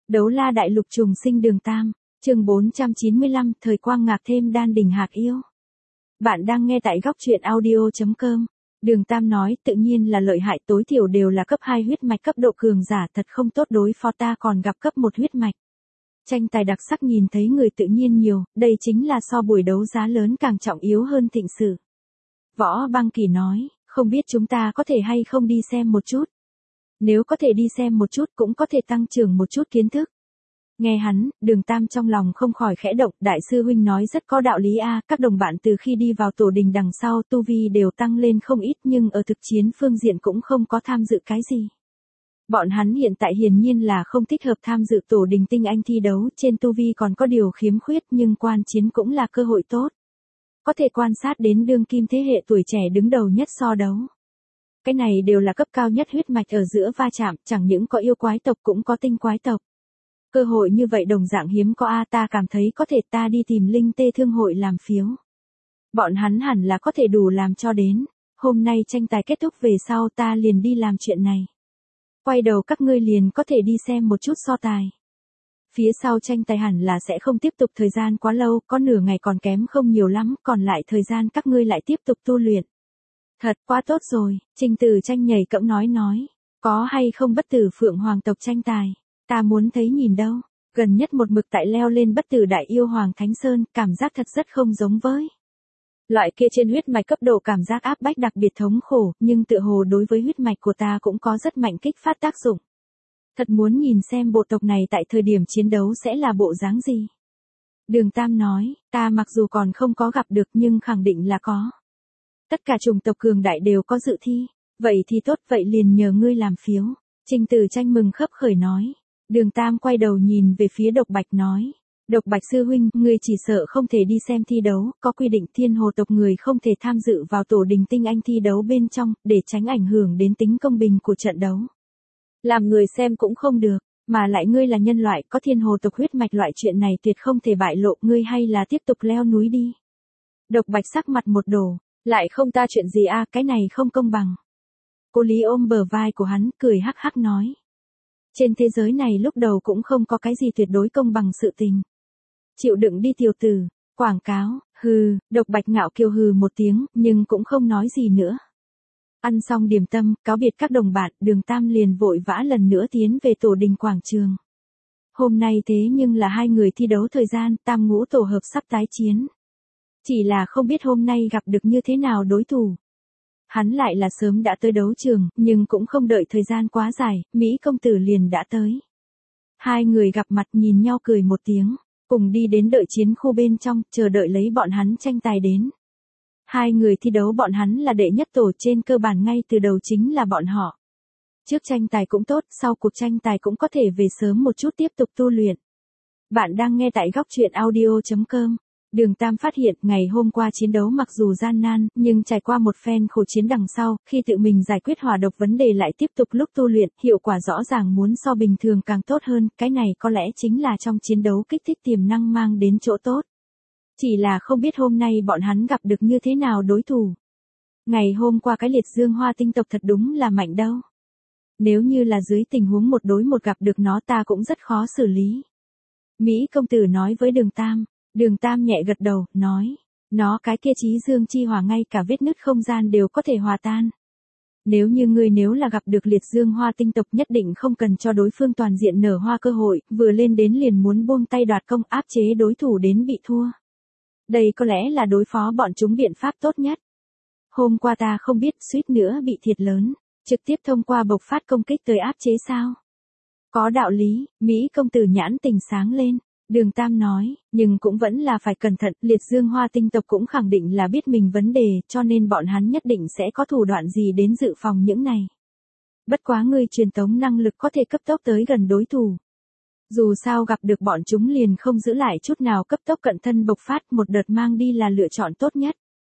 Đấu la đại lục trùng sinh đường Tam, chương 495, thời quang ngạc thêm đan đỉnh hạt yêu. Bạn đang nghe tại góc truyện audio.com. Đường Tam nói, tự nhiên là lợi hại, tối thiểu đều là cấp 2 huyết mạch cấp độ cường giả, thật không tốt đối phó, ta còn gặp cấp 1 huyết mạch. Tranh tài đặc sắc, nhìn thấy người tự nhiên nhiều, đây chính là so buổi đấu giá lớn càng trọng yếu hơn thịnh sự. Võ Băng Kỳ nói, không biết chúng ta có thể hay không đi xem một chút. Nếu có thể đi xem một chút cũng có thể tăng trưởng một chút kiến thức. Nghe hắn, Đường Tam trong lòng không khỏi khẽ động, đại sư huynh nói rất có đạo lý a, các đồng bạn từ khi đi vào tổ đình đằng sau tu vi đều tăng lên không ít, nhưng ở thực chiến phương diện cũng không có tham dự cái gì. Bọn hắn hiện tại hiển nhiên là không thích hợp tham dự tổ đình tinh anh thi đấu, trên tu vi còn có điều khiếm khuyết, nhưng quan chiến cũng là cơ hội tốt. Có thể quan sát đến đương kim thế hệ tuổi trẻ đứng đầu nhất so đấu. Cái này đều là cấp cao nhất huyết mạch ở giữa va chạm, chẳng những có yêu quái tộc cũng có tinh quái tộc. Cơ hội như vậy đồng dạng hiếm có a, ta cảm thấy có thể ta đi tìm Linh Tê Thương hội làm phiếu. Bọn hắn hẳn là có thể đủ làm cho đến, hôm nay tranh tài kết thúc về sau ta liền đi làm chuyện này. Quay đầu các ngươi liền có thể đi xem một chút so tài. Phía sau tranh tài hẳn là sẽ không tiếp tục thời gian quá lâu, có nửa ngày còn kém không nhiều lắm, còn lại thời gian các ngươi lại tiếp tục tu luyện. Thật quá tốt rồi, Trình Tử Tranh nhảy cẫng nói, có hay không bất tử phượng hoàng tộc tranh tài, ta muốn thấy nhìn đâu, gần nhất một mực tại leo lên bất tử đại yêu hoàng Thánh Sơn, cảm giác thật rất không giống với. Loại kia trên huyết mạch cấp độ cảm giác áp bách đặc biệt thống khổ, nhưng tựa hồ đối với huyết mạch của ta cũng có rất mạnh kích phát tác dụng. Thật muốn nhìn xem bộ tộc này tại thời điểm chiến đấu sẽ là bộ dáng gì. Đường Tam nói, ta mặc dù còn không có gặp được nhưng khẳng định là có. Tất cả chủng tộc cường đại đều có dự thi, vậy thì tốt, vậy liền nhờ ngươi làm phiếu. Trình Tử Tranh mừng khấp khởi nói. Đường Tam quay đầu nhìn về phía Độc Bạch nói. Độc Bạch sư huynh, ngươi chỉ sợ không thể đi xem thi đấu, có quy định thiên hồ tộc người không thể tham dự vào tổ đình tinh anh thi đấu bên trong, để tránh ảnh hưởng đến tính công bình của trận đấu. Làm người xem cũng không được, mà lại ngươi là nhân loại, có thiên hồ tộc huyết mạch, loại chuyện này tuyệt không thể bại lộ, ngươi hay là tiếp tục leo núi đi. Độc Bạch sắc mặt một đổ, lại không ta chuyện gì a, cái này không công bằng. Cô Lý ôm bờ vai của hắn, cười hắc hắc nói. Trên thế giới này lúc đầu cũng không có cái gì tuyệt đối công bằng sự tình. Chịu đựng đi tiểu tử, quảng cáo, hừ, Độc Bạch ngạo kiều hừ một tiếng, nhưng cũng không nói gì nữa. Ăn xong điểm tâm, cáo biệt các đồng bạn, Đường Tam liền vội vã lần nữa tiến về tổ đình quảng trường. Hôm nay thế nhưng là hai người thi đấu thời gian, tam ngũ tổ hợp sắp tái chiến. Chỉ là không biết hôm nay gặp được như thế nào đối thủ. Hắn lại là sớm đã tới đấu trường, nhưng cũng không đợi thời gian quá dài, Mỹ công tử liền đã tới. Hai người gặp mặt nhìn nhau cười một tiếng, cùng đi đến đợi chiến khu bên trong, chờ đợi lấy bọn hắn tranh tài đến. Hai người thi đấu bọn hắn là đệ nhất tổ, trên cơ bản ngay từ đầu chính là bọn họ. Trước tranh tài cũng tốt, sau cuộc tranh tài cũng có thể về sớm một chút tiếp tục tu luyện. Bạn đang nghe tại góc truyện audio.com. Đường Tam phát hiện ngày hôm qua chiến đấu mặc dù gian nan, nhưng trải qua một phen khổ chiến đằng sau, khi tự mình giải quyết hỏa độc vấn đề lại tiếp tục lúc tu luyện, hiệu quả rõ ràng muốn so bình thường càng tốt hơn, cái này có lẽ chính là trong chiến đấu kích thích tiềm năng mang đến chỗ tốt. Chỉ là không biết hôm nay bọn hắn gặp được như thế nào đối thủ. Ngày hôm qua cái liệt dương hoa tinh tộc thật đúng là mạnh đâu. Nếu như là dưới tình huống một đối một gặp được nó ta cũng rất khó xử lý. Mỹ công tử nói với Đường Tam. Đường Tam nhẹ gật đầu, nói. Nó cái kia chí dương chi hỏa ngay cả vết nứt không gian đều có thể hòa tan. Nếu như ngươi nếu là gặp được liệt dương hoa tinh tộc nhất định không cần cho đối phương toàn diện nở hoa cơ hội, vừa lên đến liền muốn buông tay đoạt công, áp chế đối thủ đến bị thua. Đây có lẽ là đối phó bọn chúng biện pháp tốt nhất. Hôm qua ta không biết suýt nữa bị thiệt lớn, trực tiếp thông qua bộc phát công kích tới áp chế sao. Có đạo lý, Mỹ công tử nhãn tình sáng lên. Đường Tam nói, nhưng cũng vẫn là phải cẩn thận, liệt dương hoa tinh tộc cũng khẳng định là biết mình vấn đề, cho nên bọn hắn nhất định sẽ có thủ đoạn gì đến dự phòng những này. Bất quá ngươi truyền tống năng lực có thể cấp tốc tới gần đối thủ. Dù sao gặp được bọn chúng liền không giữ lại chút nào, cấp tốc cận thân bộc phát, một đợt mang đi là lựa chọn tốt nhất.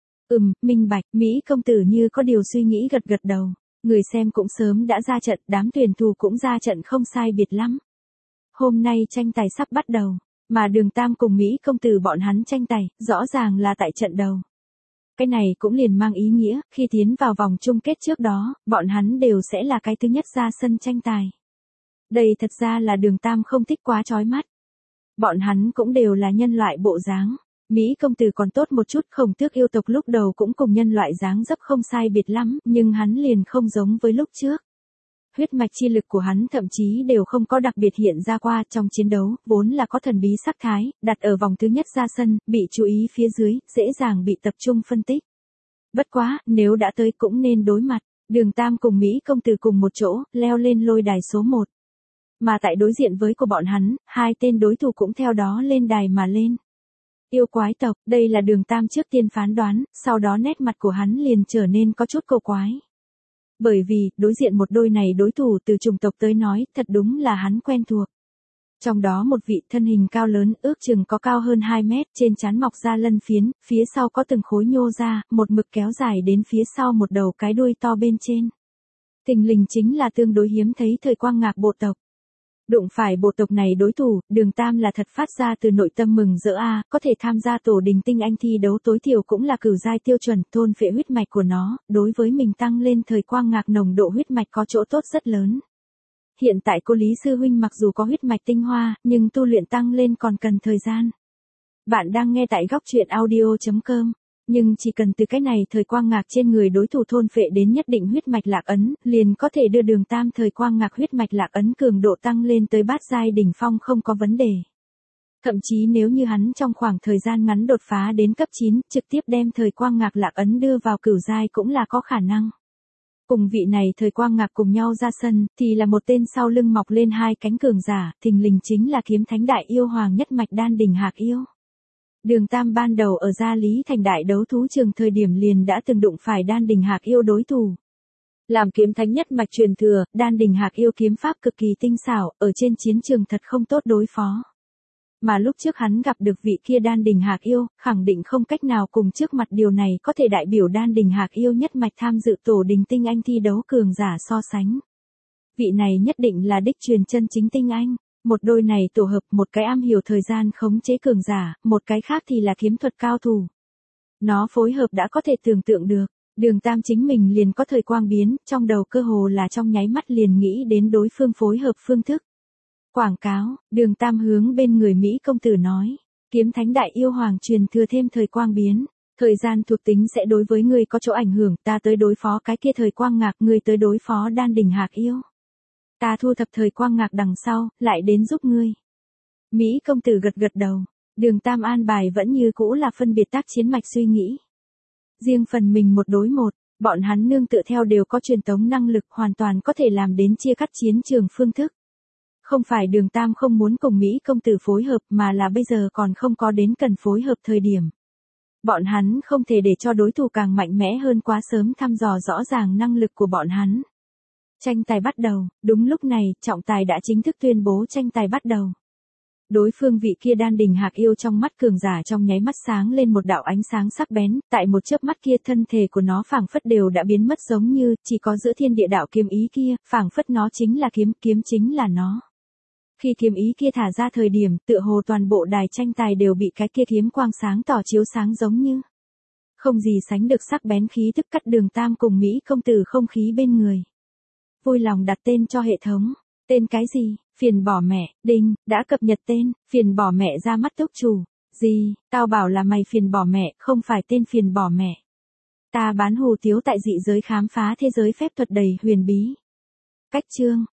Minh bạch, Mỹ công tử như có điều suy nghĩ gật gật đầu. Người xem cũng sớm đã ra trận, đám tuyển thủ cũng ra trận không sai biệt lắm. Hôm nay tranh tài sắp bắt đầu, mà Đường Tam cùng Mỹ công tử bọn hắn tranh tài, rõ ràng là tại trận đầu. Cái này cũng liền mang ý nghĩa, khi tiến vào vòng chung kết trước đó, bọn hắn đều sẽ là cái thứ nhất ra sân tranh tài. Đây thật ra là Đường Tam không thích quá chói mắt. Bọn hắn cũng đều là nhân loại bộ dáng. Mỹ công tử còn tốt một chút, Khổng Tước yêu tộc lúc đầu cũng cùng nhân loại dáng dấp không sai biệt lắm, nhưng hắn liền không giống với lúc trước. Huyết mạch chi lực của hắn thậm chí đều không có đặc biệt hiện ra qua trong chiến đấu, vốn là có thần bí sắc thái, đặt ở vòng thứ nhất ra sân, bị chú ý phía dưới, dễ dàng bị tập trung phân tích. Bất quá, nếu đã tới cũng nên đối mặt. Đường Tam cùng Mỹ công tử cùng một chỗ, leo lên lôi đài số 1. Mà tại đối diện với của bọn hắn, hai tên đối thủ cũng theo đó lên đài mà lên. Yêu quái tộc, đây là Đường Tam trước tiên phán đoán, sau đó nét mặt của hắn liền trở nên có chút cổ quái. Bởi vì, đối diện một đôi này đối thủ từ chủng tộc tới nói, thật đúng là hắn quen thuộc. Trong đó một vị thân hình cao lớn, ước chừng có cao hơn 2 mét, trên trán mọc ra lân phiến, phía sau có từng khối nhô ra, một mực kéo dài đến phía sau một đầu cái đuôi to bên trên. Thình lình chính là tương đối hiếm thấy thời Quang Ngạc bộ tộc. Đụng phải bộ tộc này đối thủ, Đường Tam là thật phát ra từ nội tâm mừng rỡ có thể tham gia tổ đình tinh anh thi đấu tối thiểu cũng là cửu giai tiêu chuẩn, thôn phệ huyết mạch của nó, đối với mình tăng lên thời Quang Ngạc nồng độ huyết mạch có chỗ tốt rất lớn. Hiện tại cô Lý Sư Huynh mặc dù có huyết mạch tinh hoa, nhưng tu luyện tăng lên còn cần thời gian. Bạn đang nghe tại góc truyện audio.com. Nhưng chỉ cần từ cái này thời Quang Ngạc trên người đối thủ thôn phệ đến nhất định huyết mạch lạc ấn, liền có thể đưa Đường Tam thời Quang Ngạc huyết mạch lạc ấn cường độ tăng lên tới bát giai đỉnh phong không có vấn đề. Thậm chí nếu như hắn trong khoảng thời gian ngắn đột phá đến cấp 9, trực tiếp đem thời Quang Ngạc lạc ấn đưa vào cửu giai cũng là có khả năng. Cùng vị này thời Quang Ngạc cùng nhau ra sân, thì là một tên sau lưng mọc lên hai cánh cường giả, thình lình chính là Kiếm Thánh Đại Yêu Hoàng nhất mạch Đan Đỉnh Hạc Yêu. Đường Tam ban đầu ở Gia Lý Thành đại đấu thú trường thời điểm liền đã từng đụng phải Đan Đỉnh Hạc Yêu đối thủ. Làm kiếm thánh nhất mạch truyền thừa, Đan Đỉnh Hạc Yêu kiếm pháp cực kỳ tinh xảo, ở trên chiến trường thật không tốt đối phó. Mà lúc trước hắn gặp được vị kia Đan Đỉnh Hạc Yêu, khẳng định không cách nào cùng trước mặt điều này có thể đại biểu Đan Đỉnh Hạc Yêu nhất mạch tham dự tổ đình tinh anh thi đấu cường giả so sánh. Vị này nhất định là đích truyền chân chính tinh anh. Một đôi này tổ hợp, một cái am hiểu thời gian khống chế cường giả, một cái khác thì là kiếm thuật cao thủ. Nó phối hợp đã có thể tưởng tượng được, Đường Tam chính mình liền có thời quang biến, trong đầu cơ hồ là trong nháy mắt liền nghĩ đến đối phương phối hợp phương thức. Quảng cáo, Đường Tam hướng bên người Mỹ công tử nói, Kiếm Thánh Đại Yêu Hoàng truyền thừa thêm thời quang biến. Thời gian thuộc tính sẽ đối với người có chỗ ảnh hưởng, ta tới đối phó cái kia thời Quang Ngạc, người tới đối phó Đan Đỉnh Hạc Yêu. Ta thu thập thời Quang Ngạc đằng sau, lại đến giúp ngươi. Mỹ công tử gật gật đầu. Đường Tam an bài vẫn như cũ là phân biệt tác chiến mạch suy nghĩ. Riêng phần mình một đối một, bọn hắn nương tựa theo đều có truyền tống năng lực, hoàn toàn có thể làm đến chia cắt chiến trường phương thức. Không phải Đường Tam không muốn cùng Mỹ công tử phối hợp, mà là bây giờ còn không có đến cần phối hợp thời điểm. Bọn hắn không thể để cho đối thủ càng mạnh mẽ hơn quá sớm thăm dò rõ ràng năng lực của bọn hắn. Tranh tài bắt đầu, đúng lúc này, trọng tài đã chính thức tuyên bố tranh tài bắt đầu. Đối phương vị kia Đan Đỉnh Hạc Yêu trong mắt cường giả trong nháy mắt sáng lên một đạo ánh sáng sắc bén, tại một chớp mắt kia thân thể của nó phảng phất đều đã biến mất giống như, chỉ có giữa thiên địa đạo kiếm ý kia, phảng phất nó chính là kiếm, kiếm chính là nó. Khi kiếm ý kia thả ra thời điểm, tựa hồ toàn bộ đài tranh tài đều bị cái kia kiếm quang sáng tỏ chiếu sáng giống như. Không gì sánh được sắc bén khí tức cắt Đường Tam cùng Mỹ công tử không khí bên người. Vui lòng đặt tên cho hệ thống. Tên cái gì? Phiền bỏ mẹ, đinh, đã cập nhật tên, phiền bỏ mẹ ra mắt túc chủ. Gì, tao bảo là mày phiền bỏ mẹ, không phải tên phiền bỏ mẹ. Ta bán hủ tiếu tại dị giới khám phá thế giới phép thuật đầy huyền bí. Cách chương,